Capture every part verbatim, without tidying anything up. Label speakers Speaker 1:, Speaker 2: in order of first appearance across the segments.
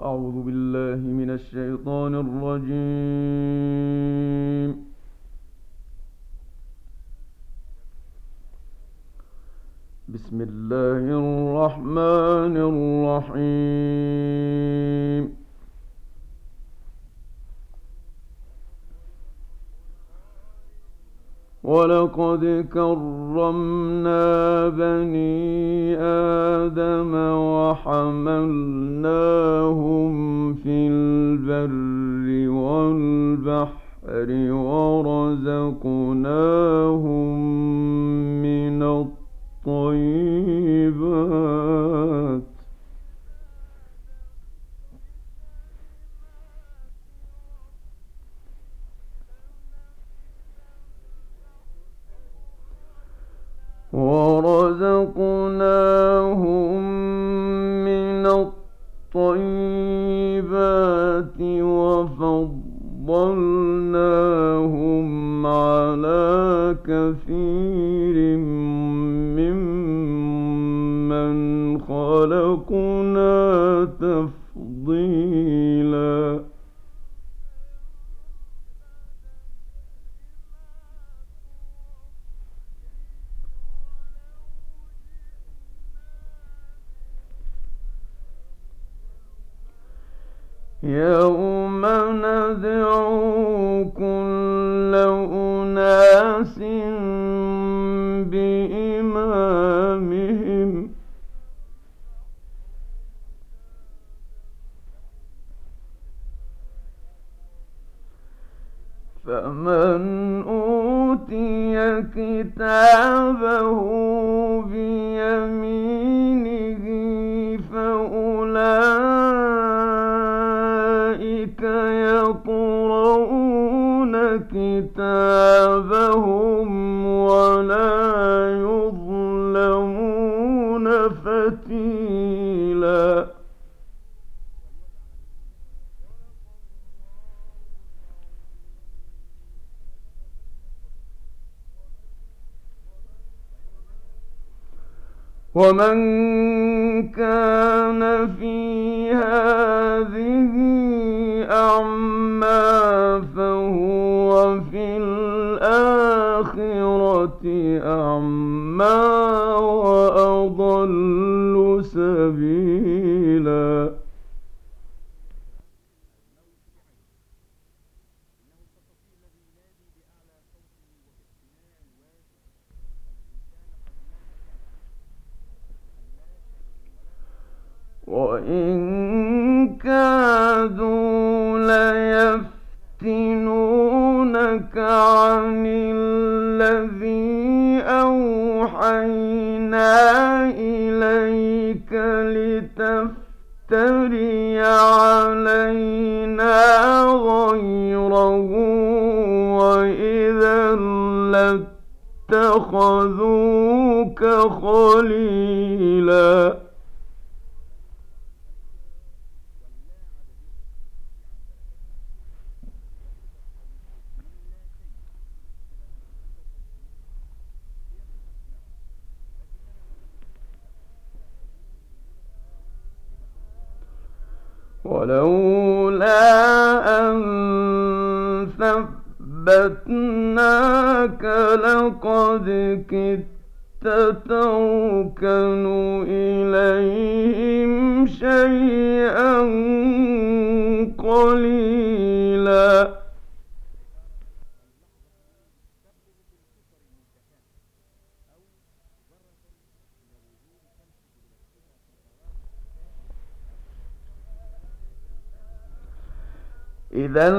Speaker 1: أعوذ بالله من الشيطان الرجيم. بسم الله الرحمن الرحيم. ولقد كرمنا بني آدم وحملناهم في البر والبحر ورزقناهم من الطيبات ورزقناهم من الطيبات وفضلناهم على كثير ممن خلقنا تفضيلا. يوم ندعو كل أناس بإمامهم فمن أوتي كتابه بيمينه فأولئك يقرؤون كتابهم ولا يظلمون فتيلا. ومن كان في هذه أعمى فهو في الآخرة أعمى وأضل سبيلا. وإن كادوا ليفتنونك عن الذي أوحينا إليك لتفتري علينا غيره وإذا لاتخذوك خليلا. ولولا أن ثبتناك لقد كدت تركن إليهم شيئا قليلا. إذا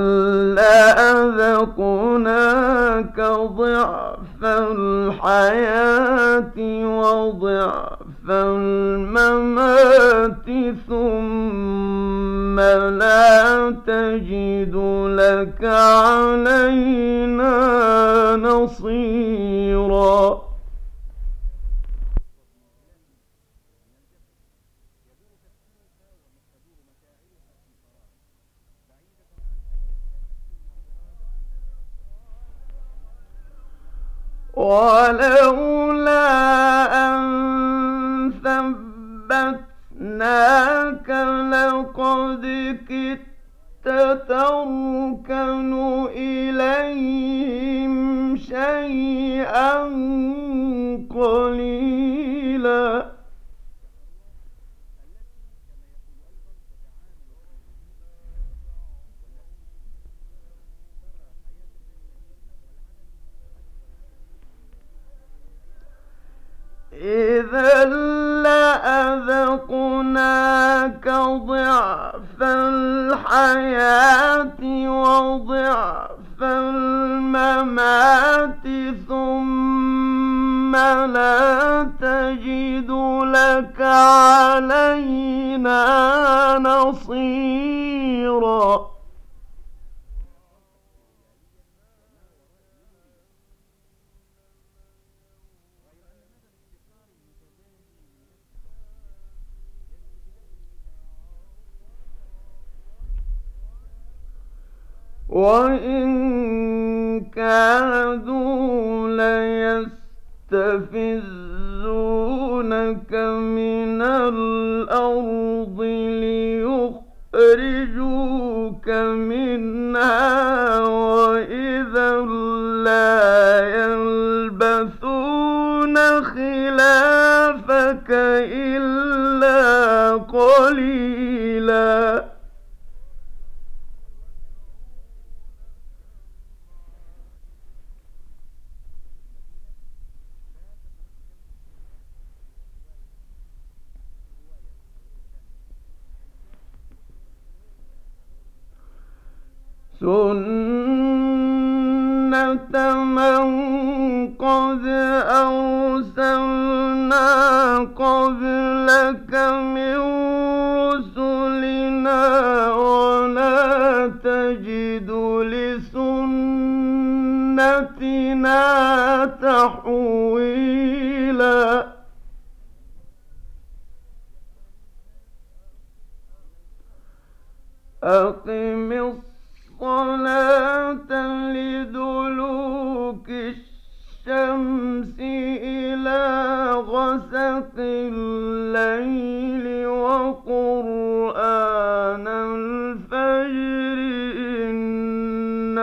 Speaker 1: لأذقناك ضعف الحياة وضعف الممات ثم لا تجد لك علينا نصيرا. ولولا أن ثبتناك لقد كدت تركن إليهم شيئا قليلا. إذا لأذقناك ضعف الحياة وضعف الممات ثم لا تجد لك علينا نصيرا. وإن كادوا ليستفزونك من الأرض ليخرجوك منها وإذا لا يلبثون خلافك إلا قليلا. سُنَّةَ مَن قَدْ أَرْسَلْنَا قَبْلَكَ مِن رُّسُلِنَا وَلَا تَجِدُ لِسُنَّتِنَا تَحْوِيلًا. أقم الصلاة لدلوك الشمس إلى غسق الليل وقرآن الفجر إن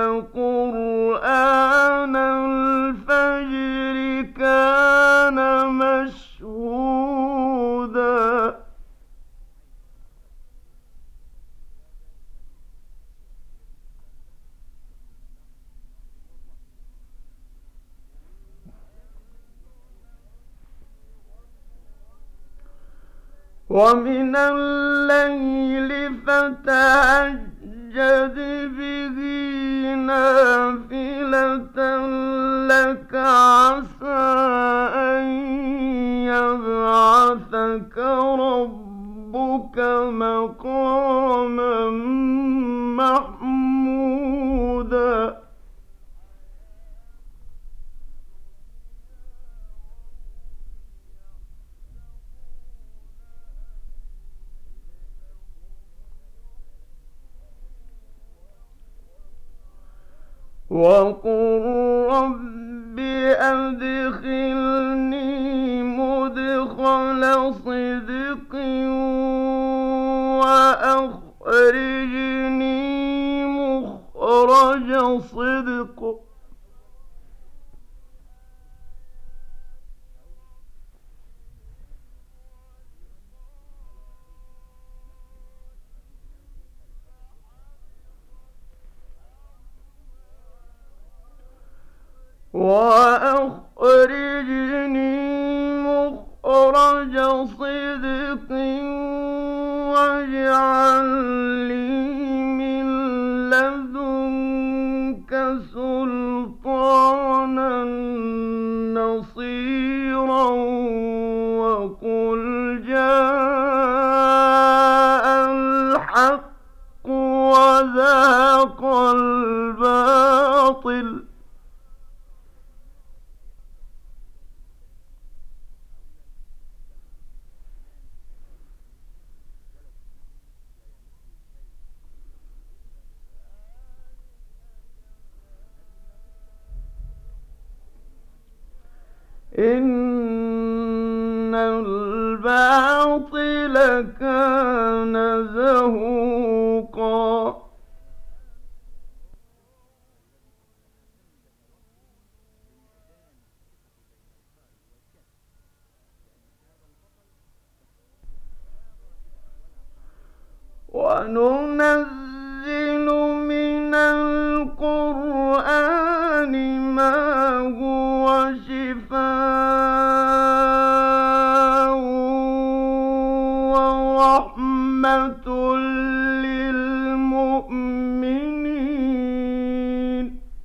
Speaker 1: قرآن الفجر كان مشهودا. ومن الليل فتهجد به نافلة لك عسى أن يبعثك ربك مقاما محمودا. وقل رب أدخلني مدخل صدق وأخرجني مخرج صدق. وأخرجني مخرج صدق واجعل لي من لدنك سلطانا نصيرا. وقل جاء الحق وزهق الباطل إن الباطل وَنُنَزِّلُ مِنَ الْقُرْآنِ مَا هُوَ شِفَاءٌ وَرَحْمَةٌ لِّلْمُؤْمِنِينَ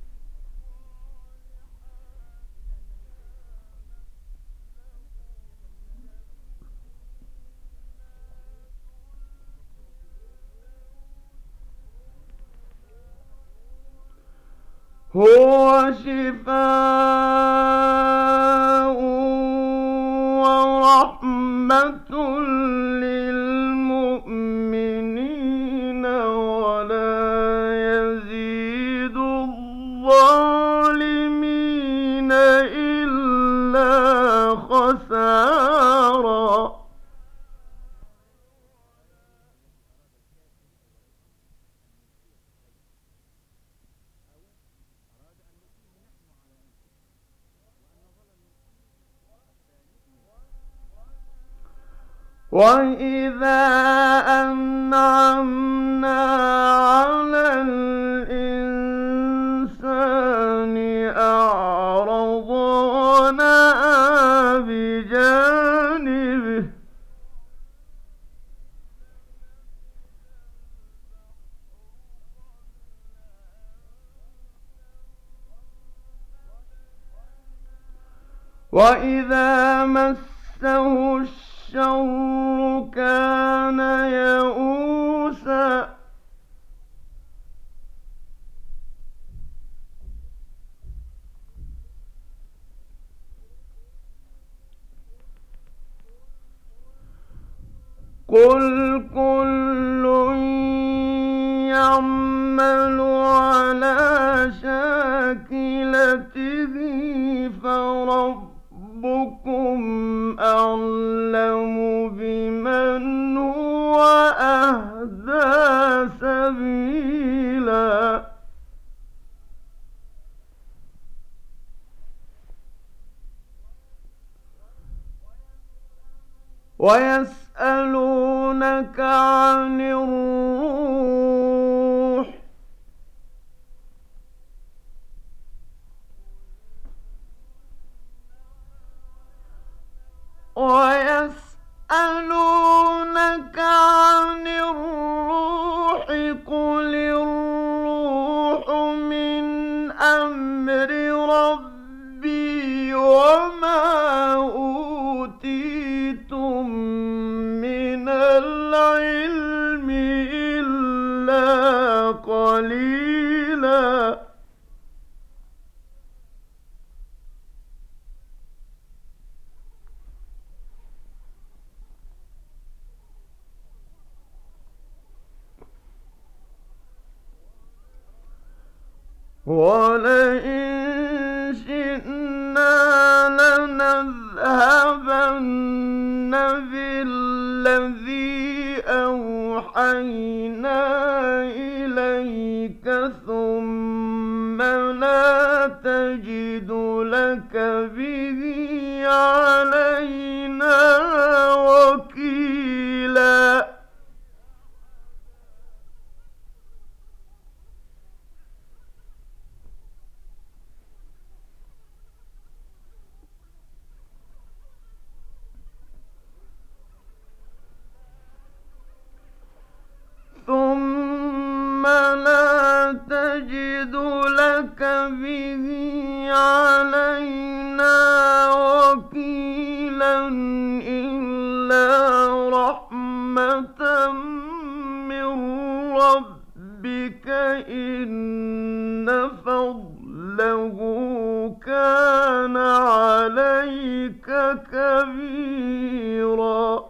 Speaker 1: هُوَ شِفَاءٌ وَرَحْمَةٌ لِّلْمُؤْمِنِينَ وَلَا يَزِيدُ الظَّالِمِينَ إِلَّا خَسَارًا. وَإِذَا أَنْعَمْنَا عَلَى الْإِنسَانِ أَعْرَضَ وَنَأَىٰ بِجَانِبِهِ وَإِذَا مَسَّهُ الشَّرُّ كَانَ يَئُوسًا. قُلْ كُلٌّ يَعْمَلُ عَلَىٰ شَاكِلَتِهِ فَرَبُّكُمْ أَعْلَمُ بِمَنْ هُوَ أَهْدَىٰ سَبِيلًا. وَيَسْأَلُونَكَ عَنِ الرُّوحِ وَيَسْأَلُونَكَ عَنِ الرُّوحِ قُلِ الرُّوحُ مِنْ أَمْرِ رَبِّي وَمَا أُوتِيتُم مِّنَ الْعِلْمِ إِلَّا قَلِيلًا. وَلَئِن شِئْنَا لَنَذْهَبَنَّ بِالَّذِي أَوْحَيْنَا إِلَيْكَ ثُمَّ لَا تَجِدُ لَكَ بِهِ عَلَيْنَا وَكِيلًا. ثُمَّ لَا تَجِدُ لَكَ بِهِ عَلَيْنَا وَكِيلًا إِلَّا رَحْمَةً مِّن رَّبِّكَ إِنَّ فَضْلَهُ كَانَ عَلَيْكَ كَبِيرًا.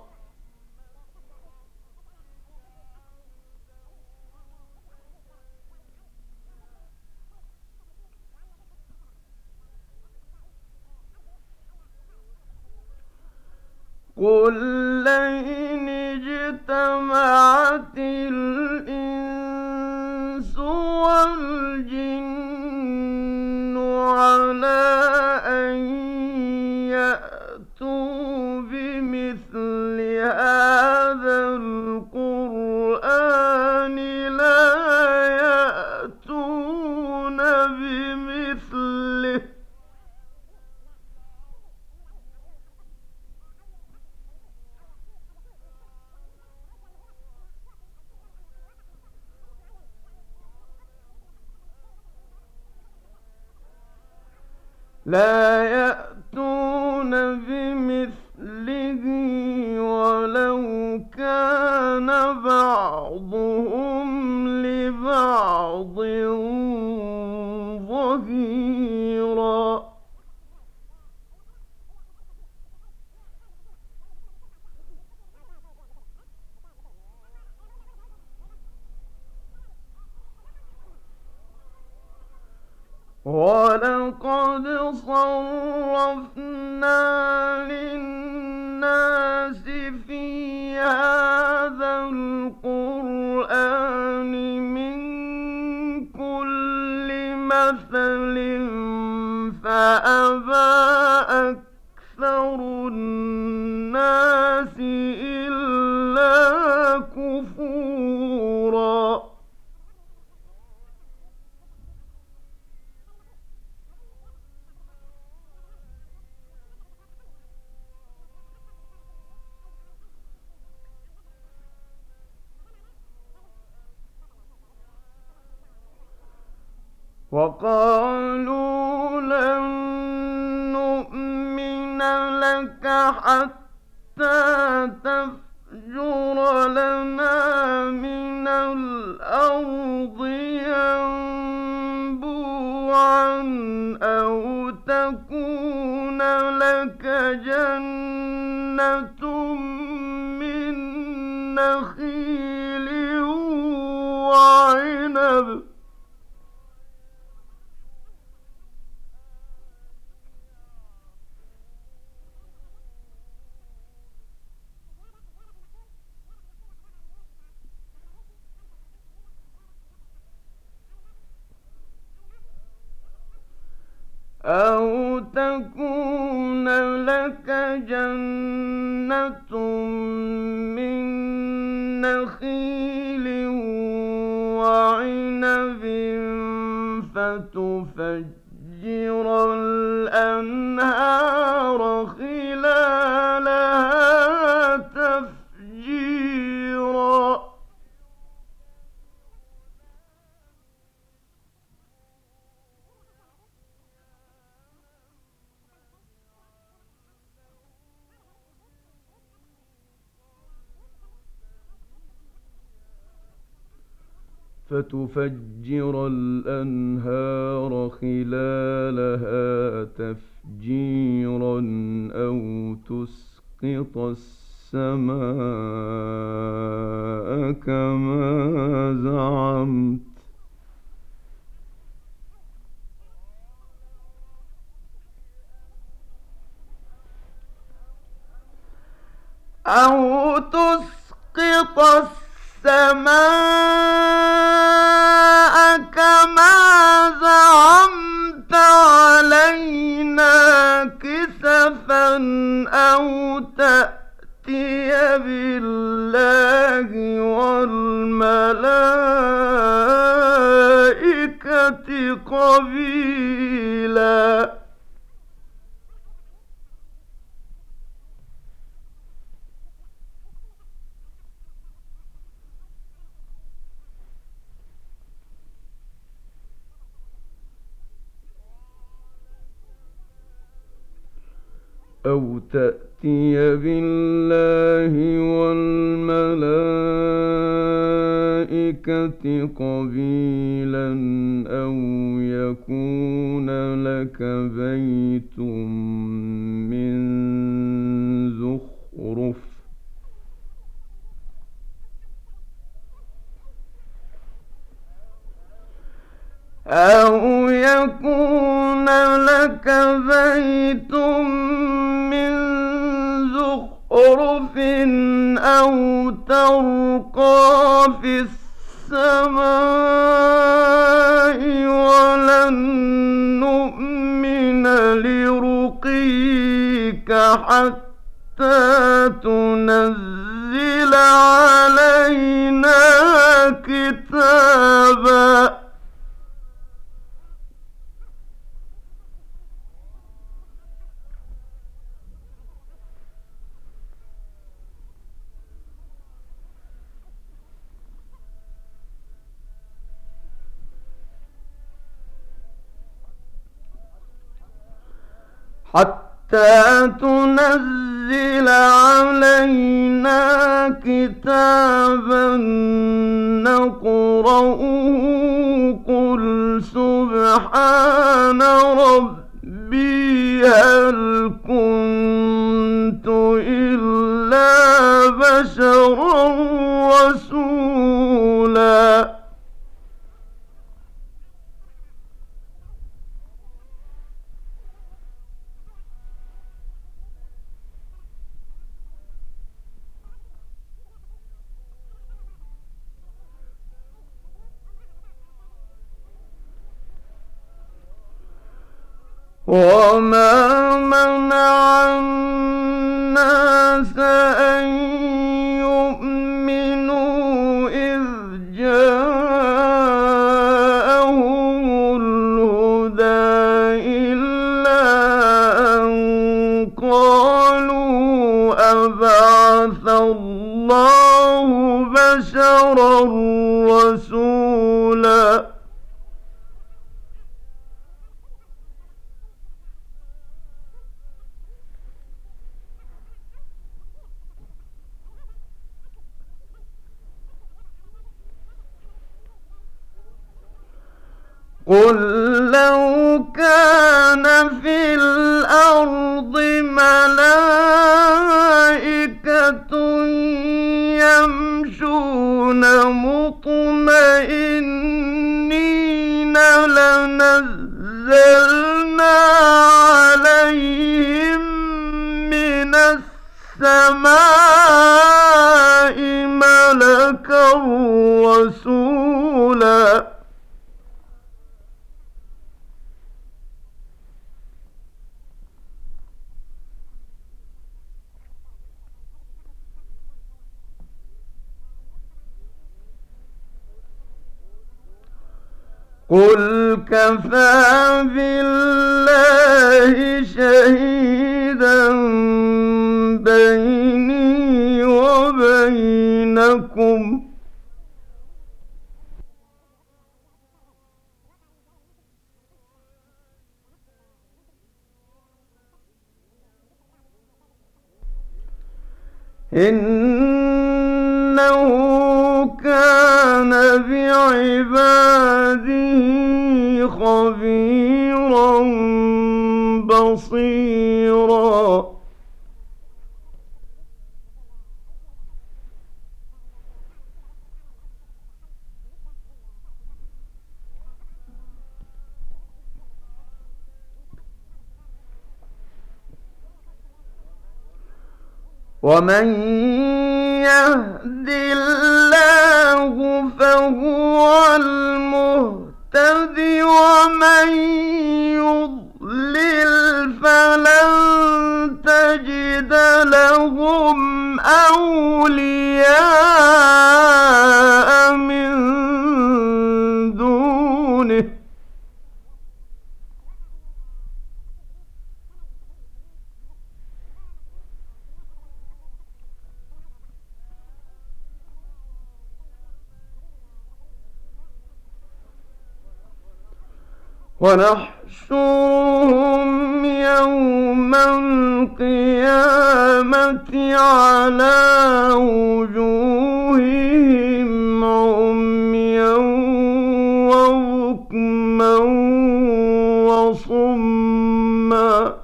Speaker 1: قُل لَّئِنِ اجْتَمَعَتِ الْإِنسُ وَالْجِنُّ عَلَىٰ أَن يَأْتُوا بِمِثْلِ هَٰذَا الْقُرْآنِ لا يأتون بمثله ولو كان بعضهم لبعض ظهيرا. وَلَقَدْ صَرَّفْنَا لِلنَّاسِ فِي هَٰذَا الْقُرْآنِ مِن كُلِّ مَثَلٍ فَأَبَىٰ أَكْثَرُ النَّاسِ إِلَّا كُفُورًا. وَقَالُوا لَن نُّؤْمِنَ لَكَ حَتَّىٰ تَفْجُرَ لَنَا مِنَ الْأَرْضِ يَنبُوعًا أَوْ تَكُونَ لَكَ جَنَّةٌ مِّن نَّخِيلٍ وَعِنَبٍ أَوْ تَكُونَ لَكَ جَنَّةٌ مِّن نَّخِيلٍ وَعِنَبٍ فَتُفَجِّرَ الْأَنْهَارَ خِلَالَهَا تَفْجِيرًا. فَتُفَجِّرَ الْأَنْهَارَ خِلَالَهَا تَفْجِيرًا أَوْ تُسْقِطَ السَّمَاءَ كَمَا زَعَمْتَ أَوْ تُسْقِطَ السَّمَاءَ كَمَا زَعَمْتَ عَلَيْنَا كِسَفًا أَوْ تَأْتِيَ بِاللَّهِ وَالْمَلَائِكَةِ قَبِيلًا. أَوْ تَأْتِيَ بِاللَّهِ وَالْمَلَائِكَةِ قَبِيلًا أَوْ يَكُونَ لَكَ بَيْتٌ مِّن زُخْرُفٍ أَوْ يَكُونَ لَكَ بَيْتٌ مِّن زُخْرُفٍ أَوْ تَرْقَىٰ فِي السَّمَاءِ وَلَن نُّؤْمِنَ لِرُقِيِّكَ حَتَّىٰ تُنَزِّلَ عَلَيْنَا كِتَابًا حتى تنزل علينا كتابا نقرأه قل سبحان ربي هل كنت إلا بشرا رسولا. وما منع الناس أن يؤمنوا إذ جاءهم الهدى إلا أن قالوا أبعث الله بشرا رسولا. قل لو كان في الأرض ملائكة يمشون مطمئنين لنزلنا عليهم من السماء ملكا رسولا. قل كفى بالله شهيدا بيني وبينكم إنه كان بعباده خبيرا بصيرا. ومن يهد الله فهو المهتد ومن يضلل فلن تجد لهم أولياء من دونه ونحشرهم يوم القيامة على وجوههم عميا وبكما وصما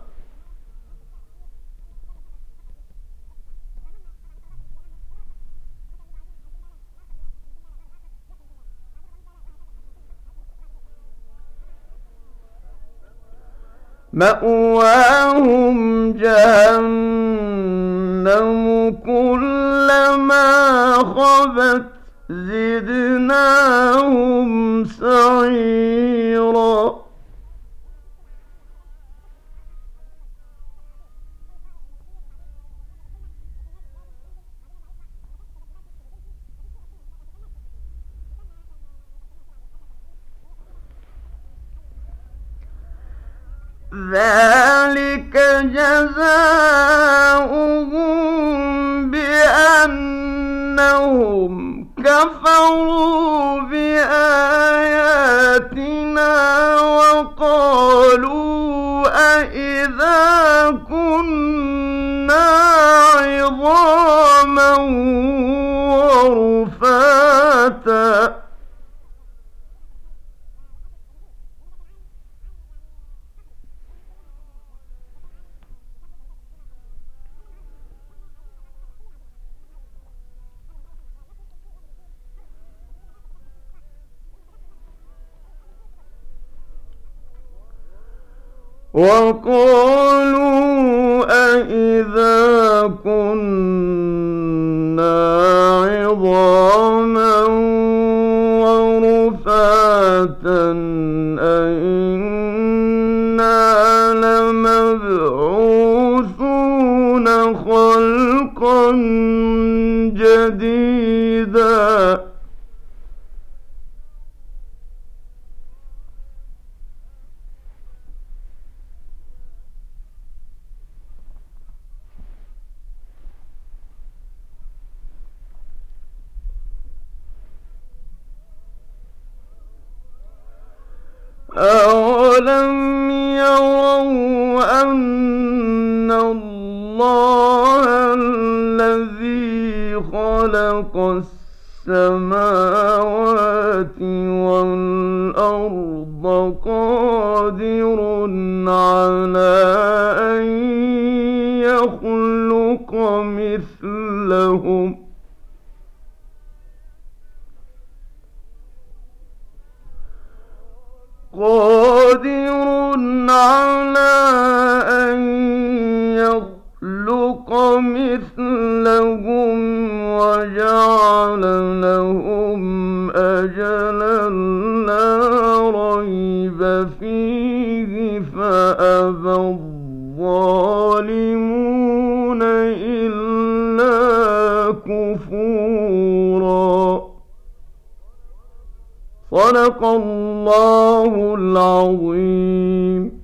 Speaker 1: مأواهم جهنم كلما خبت زدناهم سعيرا. ذلك جزاؤهم بأنهم كفروا بآياتنا وقالوا أإذا وقالوا أإذا كنا عظاما ورفاتا أإنا لمبعوثون خلقا جديدا أولم يروا أن الله الذي خلق السماوات والأرض قادر على أن يخلق مثلهم قادر على أن يخلق مثلهم وجعل لهم أجلا لا ريب فيه فأبى الظالمون إلا كفورا. صدق الله العظيم.